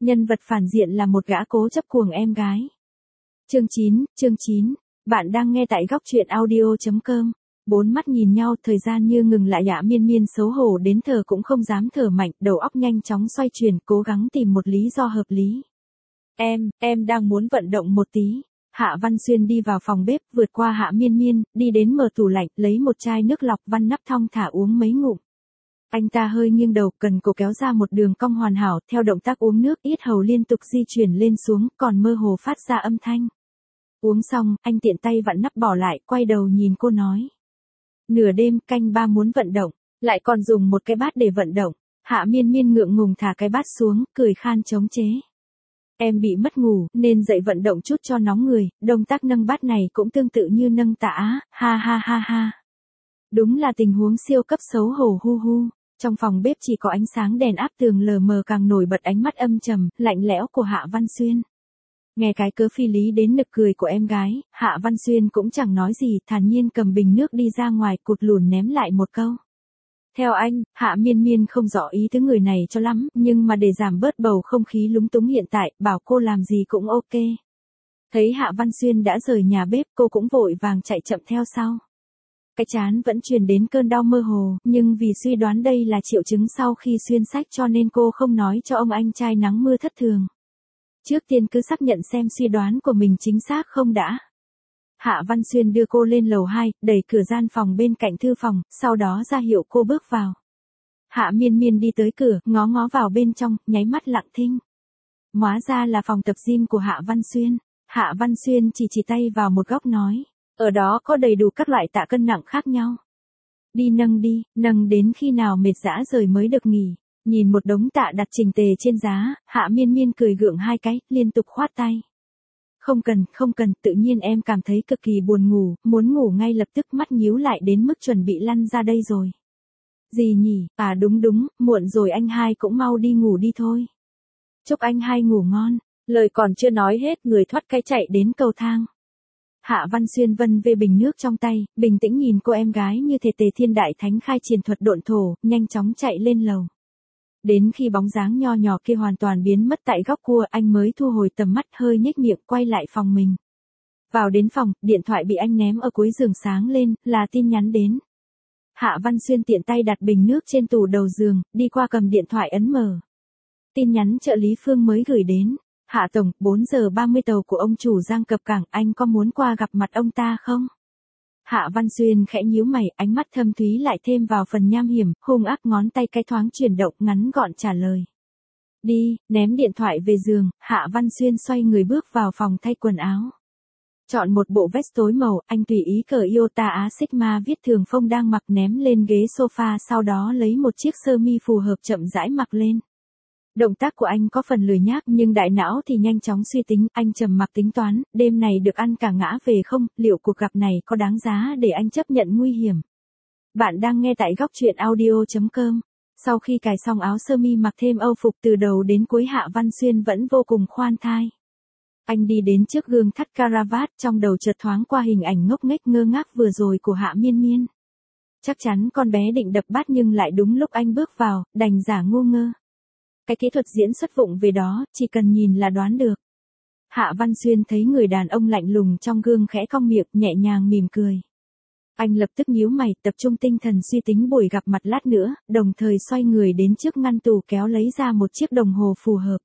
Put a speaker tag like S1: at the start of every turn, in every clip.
S1: Nhân vật phản diện là một gã cố chấp cuồng em gái. Chương 9, bạn đang nghe tại góc truyện audio.com. Bốn mắt nhìn nhau, thời gian như ngừng lại. Hạ Miên Miên xấu hổ đến thở cũng không dám thở mạnh, đầu óc nhanh chóng xoay chuyển, cố gắng tìm một lý do hợp lý. Em đang muốn vận động một tí. Hạ Văn Xuyên đi vào phòng bếp, vượt qua Hạ Miên Miên, đi đến mở tủ lạnh, lấy một chai nước lọc Văn nắp thong thả uống mấy ngụm. Anh ta hơi nghiêng đầu, cần cổ kéo ra một đường cong hoàn hảo, theo động tác uống nước, yết hầu liên tục di chuyển lên xuống, còn mơ hồ phát ra âm thanh. Uống xong, anh tiện tay vặn nắp bỏ lại, quay đầu nhìn cô nói. Nửa đêm, canh ba muốn vận động, lại còn dùng một cái bát để vận động. Hạ Miên Miên ngượng ngùng thả cái bát xuống, cười khan chống chế. Em bị mất ngủ, nên dậy vận động chút cho nóng người, động tác nâng bát này cũng tương tự như nâng tạ, ha ha ha ha. Đúng là tình huống siêu cấp xấu hổ hu hu. Trong phòng bếp chỉ có ánh sáng đèn áp tường lờ mờ càng nổi bật ánh mắt âm trầm, lạnh lẽo của Hạ Văn Xuyên. Nghe cái cớ phi lý đến nực cười của em gái, Hạ Văn Xuyên cũng chẳng nói gì, thản nhiên cầm bình nước đi ra ngoài, cụt lùn ném lại một câu. Theo anh, Hạ Miên Miên không rõ ý tứ người này cho lắm, nhưng mà để giảm bớt bầu không khí lúng túng hiện tại, bảo cô làm gì cũng ok. Thấy Hạ Văn Xuyên đã rời nhà bếp, cô cũng vội vàng chạy chậm theo sau. Cái trán vẫn truyền đến cơn đau mơ hồ, nhưng vì suy đoán đây là triệu chứng sau khi xuyên sách cho nên cô không nói cho ông anh trai nắng mưa thất thường. Trước tiên cứ xác nhận xem suy đoán của mình chính xác không đã. Hạ Văn Xuyên đưa cô lên lầu 2, đẩy cửa gian phòng bên cạnh thư phòng, sau đó ra hiệu cô bước vào. Hạ Miên Miên đi tới cửa, ngó ngó vào bên trong, nháy mắt lặng thinh. Hóa ra là phòng tập gym của Hạ Văn Xuyên. Hạ Văn Xuyên chỉ tay vào một góc nói. Ở đó có đầy đủ các loại tạ cân nặng khác nhau. Đi, nâng đến khi nào mệt rã rời mới được nghỉ. Nhìn một đống tạ đặt chỉnh tề trên giá, Hạ Miên Miên cười gượng hai cái, liên tục khoát tay. Không cần, tự nhiên em cảm thấy cực kỳ buồn ngủ, muốn ngủ ngay lập tức, mắt nhíu lại đến mức chuẩn bị lăn ra đây rồi. Gì nhỉ, à đúng, muộn rồi, anh hai cũng mau đi ngủ đi thôi. Chúc anh hai ngủ ngon, lời còn chưa nói hết, người thoát cái chạy đến cầu thang. Hạ Văn Xuyên vân về bình nước trong tay, bình tĩnh nhìn cô em gái như thể Tề Thiên Đại Thánh khai triển thuật độn thổ, nhanh chóng chạy lên lầu. Đến khi bóng dáng nho nhỏ kia hoàn toàn biến mất tại góc cua, anh mới thu hồi tầm mắt, hơi nhếch miệng quay lại phòng mình. Vào đến phòng, điện thoại bị anh ném ở cuối giường sáng lên, là tin nhắn đến. Hạ Văn Xuyên tiện tay đặt bình nước trên tủ đầu giường, đi qua cầm điện thoại ấn mở. Tin nhắn trợ lý Phương mới gửi đến. Hạ Tổng, 4 giờ 30 tàu của ông chủ Giang cập cảng, anh có muốn qua gặp mặt ông ta không? Hạ Văn Xuyên khẽ nhíu mày, ánh mắt thâm thúy lại thêm vào phần nham hiểm, hung ác, ngón tay cái thoáng chuyển động, ngắn gọn trả lời. Đi, ném điện thoại về giường, Hạ Văn Xuyên xoay người bước vào phòng thay quần áo. Chọn một bộ vest tối màu, anh tùy ý cởi Iota Á Sigma viết thường phong đang mặc ném lên ghế sofa, sau đó lấy một chiếc sơ mi phù hợp chậm rãi mặc lên. Động tác của anh có phần lười nhác nhưng đại não thì nhanh chóng suy tính, anh trầm mặc tính toán, đêm này được ăn cả ngã về không, liệu cuộc gặp này có đáng giá để anh chấp nhận nguy hiểm. Bạn đang nghe tại góc truyện audio.com. Sau khi cài xong áo sơ mi mặc thêm âu phục từ đầu đến cuối, Hạ Văn Xuyên vẫn vô cùng khoan thai. Anh đi đến trước gương thắt caravat, trong đầu chợt thoáng qua hình ảnh ngốc nghếch ngơ ngác vừa rồi của Hạ Miên Miên. Chắc chắn con bé định đập bát nhưng lại đúng lúc anh bước vào, đành giả ngu ngơ. Cái kỹ thuật diễn xuất vụng về đó, chỉ cần nhìn là đoán được. Hạ Văn Xuyên thấy người đàn ông lạnh lùng trong gương khẽ cong miệng, nhẹ nhàng mỉm cười. Anh lập tức nhíu mày, tập trung tinh thần suy tính buổi gặp mặt lát nữa, đồng thời xoay người đến trước ngăn tủ kéo lấy ra một chiếc đồng hồ phù hợp.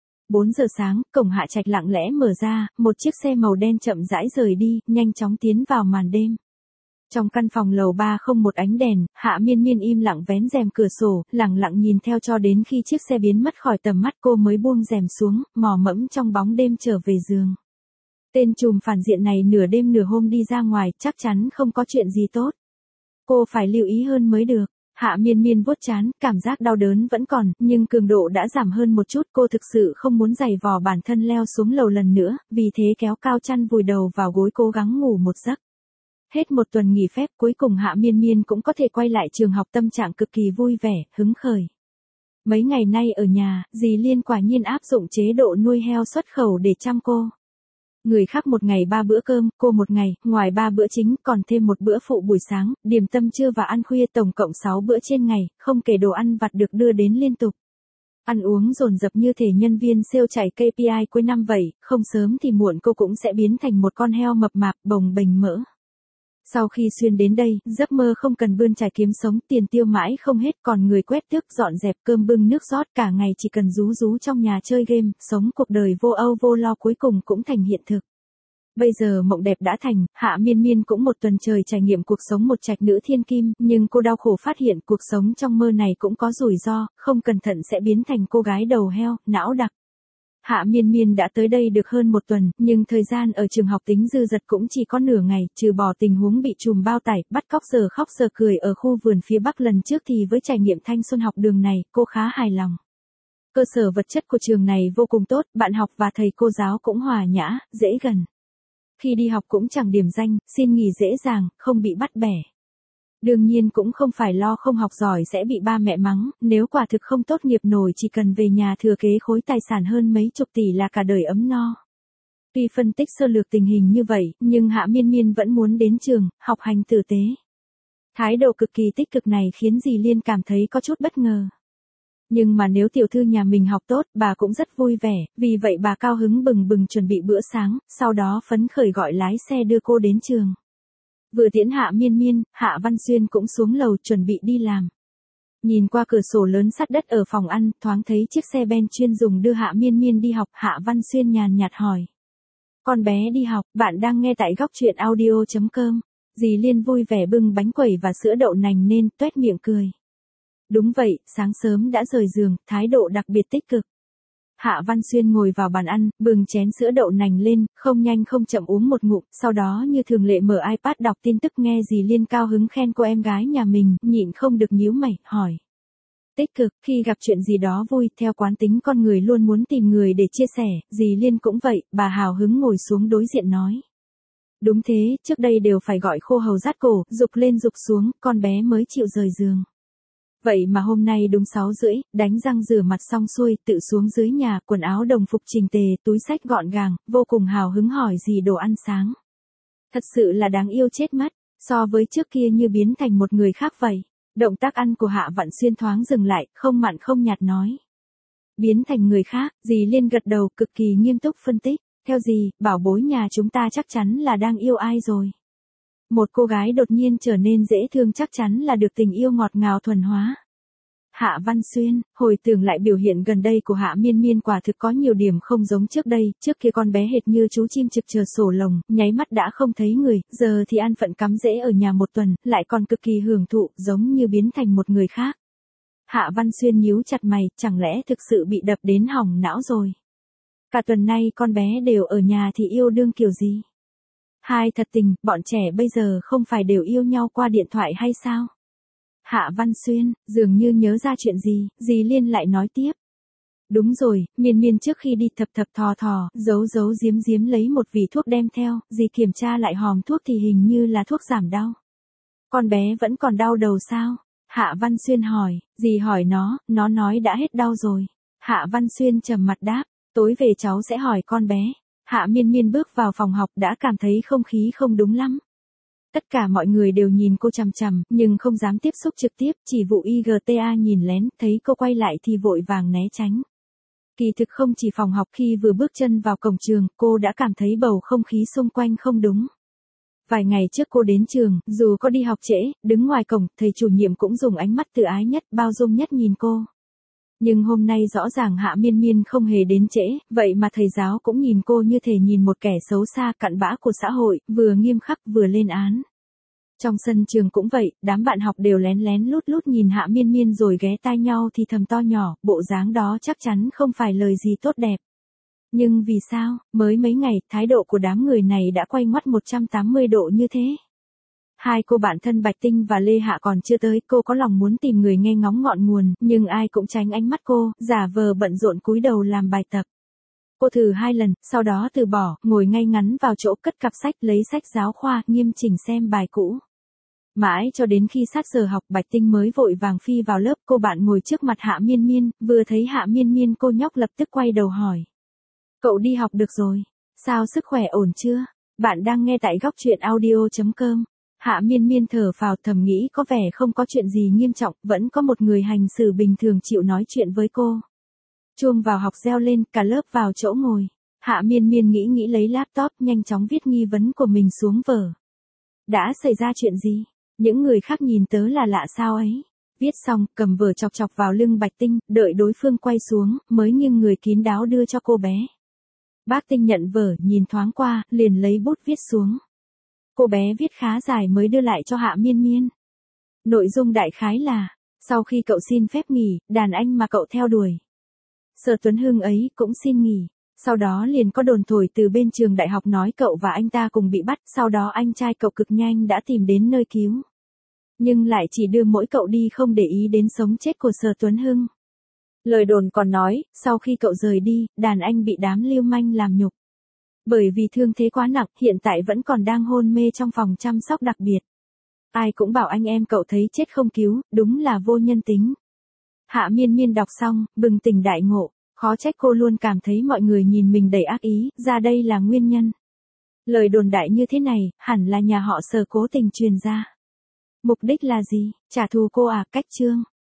S1: 4 giờ sáng, cổng Hạ Trạch lặng lẽ mở ra, một chiếc xe màu đen chậm rãi rời đi, nhanh chóng tiến vào màn đêm. Trong căn phòng lầu 3 không một ánh đèn, Hạ Miên Miên im lặng vén rèm cửa sổ, lặng lặng nhìn theo cho đến khi chiếc xe biến mất khỏi tầm mắt, cô mới buông rèm xuống, mò mẫm trong bóng đêm trở về giường. Tên trùm phản diện này nửa đêm nửa hôm đi ra ngoài, chắc chắn không có chuyện gì tốt. Cô phải lưu ý hơn mới được. Hạ Miên Miên vuốt trán, cảm giác đau đớn vẫn còn, nhưng cường độ đã giảm hơn một chút, cô thực sự không muốn giày vò bản thân leo xuống lầu lần nữa, vì thế kéo cao chăn vùi đầu vào gối cố gắng ngủ một giấc. Hết một tuần nghỉ phép, cuối cùng Hạ Miên Miên cũng có thể quay lại trường học, tâm trạng cực kỳ vui vẻ, hứng khởi. Mấy ngày nay ở nhà, dì Liên quả nhiên áp dụng chế độ nuôi heo xuất khẩu để chăm cô. Người khác một ngày 3 bữa cơm, cô một ngày, ngoài 3 bữa chính, còn thêm một bữa phụ buổi sáng, điểm tâm trưa và ăn khuya, tổng cộng 6 bữa trên ngày, không kể đồ ăn vặt được đưa đến liên tục. Ăn uống dồn dập như thể nhân viên sale chạy KPI cuối năm vậy, không sớm thì muộn cô cũng sẽ biến thành một con heo mập mạp bồng bềnh mỡ. Sau khi xuyên đến đây, giấc mơ không cần bươn trải kiếm sống, tiền tiêu mãi không hết, còn người quét tước dọn dẹp cơm bưng nước rót cả ngày chỉ cần rú rú trong nhà chơi game, sống cuộc đời vô âu vô lo cuối cùng cũng thành hiện thực. Bây giờ mộng đẹp đã thành, Hạ Miên Miên cũng một tuần trời trải nghiệm cuộc sống một trạch nữ thiên kim, nhưng cô đau khổ phát hiện cuộc sống trong mơ này cũng có rủi ro, không cẩn thận sẽ biến thành cô gái đầu heo, não đặc. Hạ Miên Miên đã tới đây được hơn một tuần, nhưng thời gian ở trường học tính dư dật cũng chỉ có nửa ngày, trừ bỏ tình huống bị trùm bao tải, bắt cóc giờ khóc giờ cười ở khu vườn phía Bắc lần trước thì với trải nghiệm thanh xuân học đường này, cô khá hài lòng. Cơ sở vật chất của trường này vô cùng tốt, bạn học và thầy cô giáo cũng hòa nhã, dễ gần. Khi đi học cũng chẳng điểm danh, xin nghỉ dễ dàng, không bị bắt bẻ. Đương nhiên cũng không phải lo không học giỏi sẽ bị ba mẹ mắng, nếu quả thực không tốt nghiệp nổi chỉ cần về nhà thừa kế khối tài sản hơn mấy chục tỷ là cả đời ấm no. Tuy phân tích sơ lược tình hình như vậy, nhưng Hạ Miên Miên vẫn muốn đến trường, học hành tử tế. Thái độ cực kỳ tích cực này khiến dì Liên cảm thấy có chút bất ngờ. Nhưng mà nếu tiểu thư nhà mình học tốt, bà cũng rất vui vẻ, vì vậy bà cao hứng bừng bừng chuẩn bị bữa sáng, sau đó phấn khởi gọi lái xe đưa cô đến trường. Vừa tiễn Hạ Miên Miên, Hạ Văn Xuyên cũng xuống lầu chuẩn bị đi làm. Nhìn qua cửa sổ lớn sát đất ở phòng ăn, thoáng thấy chiếc xe ben chuyên dùng đưa Hạ Miên Miên đi học, Hạ Văn Xuyên nhàn nhạt hỏi. Con bé đi học, bạn đang nghe tại góc truyện audio.com. Dì Liên vui vẻ bưng bánh quẩy và sữa đậu nành nên tuét miệng cười. Đúng vậy, sáng sớm đã rời giường, thái độ đặc biệt tích cực. Hạ Văn Xuyên ngồi vào bàn ăn, bưng chén sữa đậu nành lên, không nhanh không chậm uống một ngụm, sau đó như thường lệ mở iPad đọc tin tức nghe dì Liên cao hứng khen cô em gái nhà mình, nhịn không được nhíu mày, hỏi. Tích cực, khi gặp chuyện gì đó vui, theo quán tính con người luôn muốn tìm người để chia sẻ, dì Liên cũng vậy, bà hào hứng ngồi xuống đối diện nói. Đúng thế, trước đây đều phải gọi khô hầu dắt cổ, dục lên dục xuống, con bé mới chịu rời giường. Vậy mà hôm nay đúng 6:30, đánh răng rửa mặt xong xuôi, tự xuống dưới nhà, quần áo đồng phục chỉnh tề, túi xách gọn gàng, vô cùng hào hứng hỏi gì đồ ăn sáng. Thật sự là đáng yêu chết mất, so với trước kia như biến thành một người khác vậy. Động tác ăn của Hạ Vạn Xuyên thoáng dừng lại, không mặn không nhạt nói. Biến thành người khác, dì Liên gật đầu cực kỳ nghiêm túc phân tích. Theo dì, bảo bối nhà chúng ta chắc chắn là đang yêu ai rồi. Một cô gái đột nhiên trở nên dễ thương chắc chắn là được tình yêu ngọt ngào thuần hóa. Hạ Văn Xuyên, hồi tưởng lại biểu hiện gần đây của Hạ Miên Miên quả thực có nhiều điểm không giống trước đây, trước kia con bé hệt như chú chim trực chờ sổ lồng, nháy mắt đã không thấy người, giờ thì an phận cắm rễ ở nhà một tuần, lại còn cực kỳ hưởng thụ, giống như biến thành một người khác. Hạ Văn Xuyên nhíu chặt mày, chẳng lẽ thực sự bị đập đến hỏng não rồi. Cả tuần nay con bé đều ở nhà thì yêu đương kiểu gì? Hai thật tình, bọn trẻ bây giờ không phải đều yêu nhau qua điện thoại hay sao? Hạ Văn Xuyên, dường như nhớ ra chuyện gì, dì Liên lại nói tiếp. Đúng rồi, Miên Miên trước khi đi thập thò thò, giấu giếm lấy một vỉ thuốc đem theo, dì kiểm tra lại hòm thuốc thì hình như là thuốc giảm đau. Con bé vẫn còn đau đầu sao? Hạ Văn Xuyên hỏi, dì hỏi nó nói đã hết đau rồi. Hạ Văn Xuyên trầm mặt đáp, tối về cháu sẽ hỏi con bé. Hạ Miên Miên bước vào phòng học đã cảm thấy không khí không đúng lắm. Tất cả mọi người đều nhìn cô chằm chằm, nhưng không dám tiếp xúc trực tiếp, chỉ vụ IGTA nhìn lén, thấy cô quay lại thì vội vàng né tránh. Kỳ thực không chỉ phòng học, khi vừa bước chân vào cổng trường, cô đã cảm thấy bầu không khí xung quanh không đúng. Vài ngày trước cô đến trường, dù có đi học trễ, đứng ngoài cổng, thầy chủ nhiệm cũng dùng ánh mắt từ ái nhất, bao dung nhất nhìn cô. Nhưng hôm nay rõ ràng Hạ Miên Miên không hề đến trễ, vậy mà thầy giáo cũng nhìn cô như thể nhìn một kẻ xấu xa cặn bã của xã hội, vừa nghiêm khắc vừa lên án. Trong sân trường cũng vậy, đám bạn học đều lén lén lút lút nhìn Hạ Miên Miên rồi ghé tai nhau thì thầm to nhỏ, bộ dáng đó chắc chắn không phải lời gì tốt đẹp. Nhưng vì sao, mới mấy ngày, thái độ của đám người này đã quay ngoắt 180 độ như thế? Hai cô bạn thân Bạch Tinh và Lê Hạ còn chưa tới, cô có lòng muốn tìm người nghe ngóng ngọn nguồn, nhưng ai cũng tránh ánh mắt cô, giả vờ bận rộn cúi đầu làm bài tập. Cô thử 2 lần, sau đó từ bỏ, ngồi ngay ngắn vào chỗ cất cặp sách, lấy sách giáo khoa, nghiêm chỉnh xem bài cũ. Mãi cho đến khi sát giờ học, Bạch Tinh mới vội vàng phi vào lớp, cô bạn ngồi trước mặt Hạ Miên Miên, vừa thấy Hạ Miên Miên cô nhóc lập tức quay đầu hỏi. Cậu đi học được rồi, sao sức khỏe ổn chưa? Bạn đang nghe tại góc truyện audio.com. Hạ Miên Miên thở phào thầm nghĩ có vẻ không có chuyện gì nghiêm trọng, vẫn có một người hành xử bình thường chịu nói chuyện với cô. Chuông vào học reo lên, cả lớp vào chỗ ngồi. Hạ Miên Miên nghĩ lấy laptop, nhanh chóng viết nghi vấn của mình xuống vở. Đã xảy ra chuyện gì? Những người khác nhìn tớ là lạ sao ấy? Viết xong, cầm vở chọc chọc vào lưng Bạch Tinh, đợi đối phương quay xuống, mới nghiêng người kín đáo đưa cho cô bé. Bác Tinh nhận vở, nhìn thoáng qua, liền lấy bút viết xuống. Cô bé viết khá dài mới đưa lại cho Hạ Miên Miên. Nội dung đại khái là, sau khi cậu xin phép nghỉ, đàn anh mà cậu theo đuổi. Sở Tuấn Hưng ấy cũng xin nghỉ. Sau đó liền có đồn thổi từ bên trường đại học nói cậu và anh ta cùng bị bắt, sau đó anh trai cậu cực nhanh đã tìm đến nơi cứu. Nhưng lại chỉ đưa mỗi cậu đi, không để ý đến sống chết của Sở Tuấn Hưng. Lời đồn còn nói, sau khi cậu rời đi, đàn anh bị đám lưu manh làm nhục. Bởi vì thương thế quá nặng, hiện tại vẫn còn đang hôn mê trong phòng chăm sóc đặc biệt. Ai cũng bảo anh em cậu thấy chết không cứu, đúng là vô nhân tính. Hạ Miên Miên đọc xong, bừng tỉnh đại ngộ. Khó trách cô luôn cảm thấy mọi người nhìn mình đầy ác ý, ra đây là nguyên nhân. Lời đồn đại như thế này, hẳn là nhà họ Sở cố tình truyền ra. Mục đích là gì? Trả thù cô à? Cách chương.